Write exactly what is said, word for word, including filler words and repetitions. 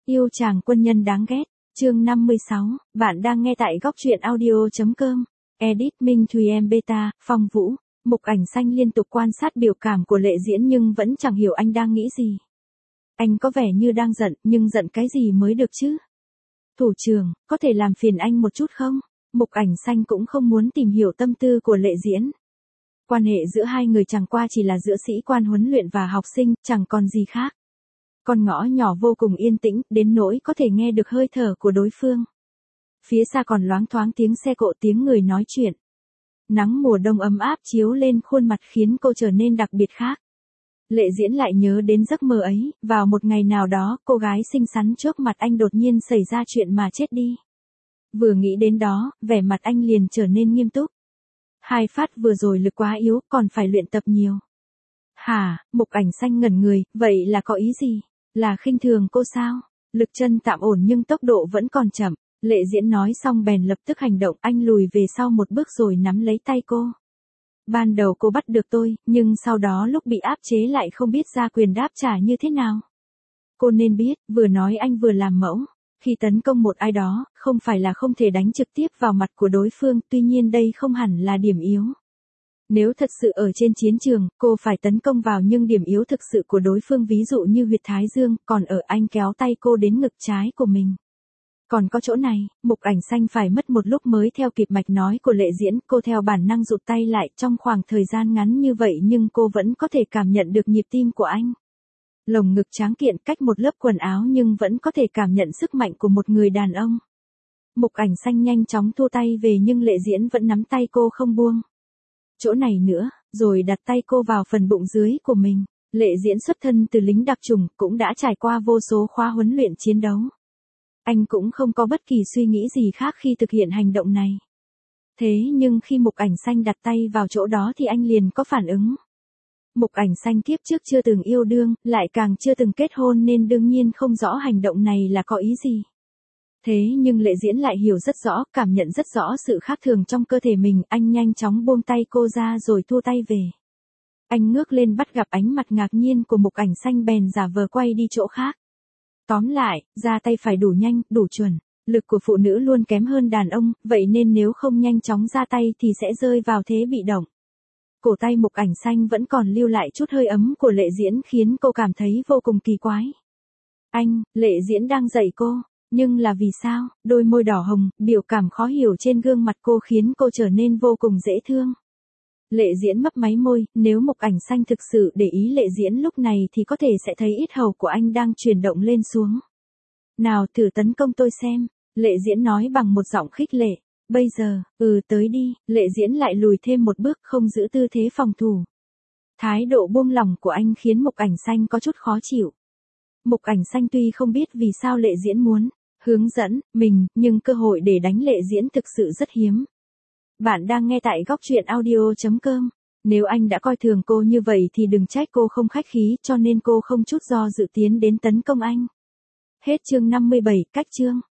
Yêu chàng quân nhân đáng ghét, chương năm mươi sáu, bạn đang nghe tại góc truyện audio.com, edit Minh Thùy em beta, Phong Vũ, Mục Ảnh Xanh liên tục quan sát biểu cảm của Lệ Diễn nhưng vẫn chẳng hiểu anh đang nghĩ gì. Anh có vẻ như đang giận, nhưng giận cái gì mới được chứ? Thủ trưởng, có thể làm phiền anh một chút không? Mục Ảnh Xanh cũng không muốn tìm hiểu tâm tư của Lệ Diễn. Quan hệ giữa hai người chẳng qua chỉ là giữa sĩ quan huấn luyện và học sinh, chẳng còn gì khác. Con ngõ nhỏ vô cùng yên tĩnh, đến nỗi có thể nghe được hơi thở của đối phương. Phía xa còn loáng thoáng tiếng xe cộ, tiếng người nói chuyện. Nắng mùa đông ấm áp chiếu lên khuôn mặt khiến cô trở nên đặc biệt khác. Lệ Diễn lại nhớ đến giấc mơ ấy, vào một ngày nào đó, cô gái xinh xắn trước mặt anh đột nhiên xảy ra chuyện mà chết đi. Vừa nghĩ đến đó, vẻ mặt anh liền trở nên nghiêm túc. Hai phát vừa rồi lực quá yếu, còn phải luyện tập nhiều. Hả, Mục Ảnh Xanh ngẩn người, vậy là có ý gì? Là khinh thường cô sao? Lực chân tạm ổn nhưng tốc độ vẫn còn chậm. Lệ Diễn nói xong bèn lập tức hành động, anh lùi về sau một bước rồi nắm lấy tay cô. Ban đầu cô bắt được tôi, nhưng sau đó lúc bị áp chế lại không biết ra quyền đáp trả như thế nào. Cô nên biết, vừa nói anh vừa làm mẫu. Khi tấn công một ai đó, không phải là không thể đánh trực tiếp vào mặt của đối phương, tuy nhiên đây không hẳn là điểm yếu. Nếu thật sự ở trên chiến trường, cô phải tấn công vào nhưng điểm yếu thực sự của đối phương ví dụ như huyệt thái dương, còn ở anh kéo tay cô đến ngực trái của mình. Còn có chỗ này, Mục Ảnh Xanh phải mất một lúc mới theo kịp mạch nói của Lệ Diễn, cô theo bản năng rụt tay lại trong khoảng thời gian ngắn như vậy nhưng cô vẫn có thể cảm nhận được nhịp tim của anh. Lồng ngực tráng kiện cách một lớp quần áo nhưng vẫn có thể cảm nhận sức mạnh của một người đàn ông. Mục Ảnh Xanh nhanh chóng thu tay về nhưng Lệ Diễn vẫn nắm tay cô không buông. Chỗ này nữa, rồi đặt tay cô vào phần bụng dưới của mình. Lệ Diễn xuất thân từ lính đặc chủng, cũng đã trải qua vô số khóa huấn luyện chiến đấu. Anh cũng không có bất kỳ suy nghĩ gì khác khi thực hiện hành động này. Thế nhưng khi Mục Ảnh Xanh đặt tay vào chỗ đó thì anh liền có phản ứng. Mục Ảnh Xanh kiếp trước chưa từng yêu đương, lại càng chưa từng kết hôn nên đương nhiên không rõ hành động này là có ý gì. Thế nhưng Lệ Diễn lại hiểu rất rõ, cảm nhận rất rõ sự khác thường trong cơ thể mình, anh nhanh chóng buông tay cô ra rồi thua tay về. Anh ngước lên bắt gặp ánh mặt ngạc nhiên của Mục Ảnh Xanh bèn giả vờ quay đi chỗ khác. Tóm lại, ra tay phải đủ nhanh, đủ chuẩn. Lực của phụ nữ luôn kém hơn đàn ông, vậy nên nếu không nhanh chóng ra tay thì sẽ rơi vào thế bị động. Cổ tay Mục Ảnh Xanh vẫn còn lưu lại chút hơi ấm của Lệ Diễn khiến cô cảm thấy vô cùng kỳ quái. Anh, Lệ Diễn đang dạy cô, nhưng là vì sao? Đôi môi đỏ hồng, biểu cảm khó hiểu trên gương mặt cô khiến cô trở nên vô cùng dễ thương. Lệ Diễn mấp máy môi, nếu Mục Ảnh Xanh thực sự để ý Lệ Diễn lúc này thì có thể sẽ thấy yết hầu của anh đang chuyển động lên xuống. Nào thử tấn công tôi xem, Lệ Diễn nói bằng một giọng khích lệ. Bây giờ, ừ tới đi, Lệ Diễn lại lùi thêm một bước không giữ tư thế phòng thủ. Thái độ buông lỏng của anh khiến Mục Ảnh Xanh có chút khó chịu. Mục Ảnh Xanh tuy không biết vì sao Lệ Diễn muốn hướng dẫn mình, nhưng cơ hội để đánh Lệ Diễn thực sự rất hiếm. Bạn đang nghe tại góc truyện audio.com. Nếu anh đã coi thường cô như vậy thì đừng trách cô không khách khí, cho nên cô không chút do dự tiến đến tấn công anh. Hết chương năm mươi bảy, cách chương.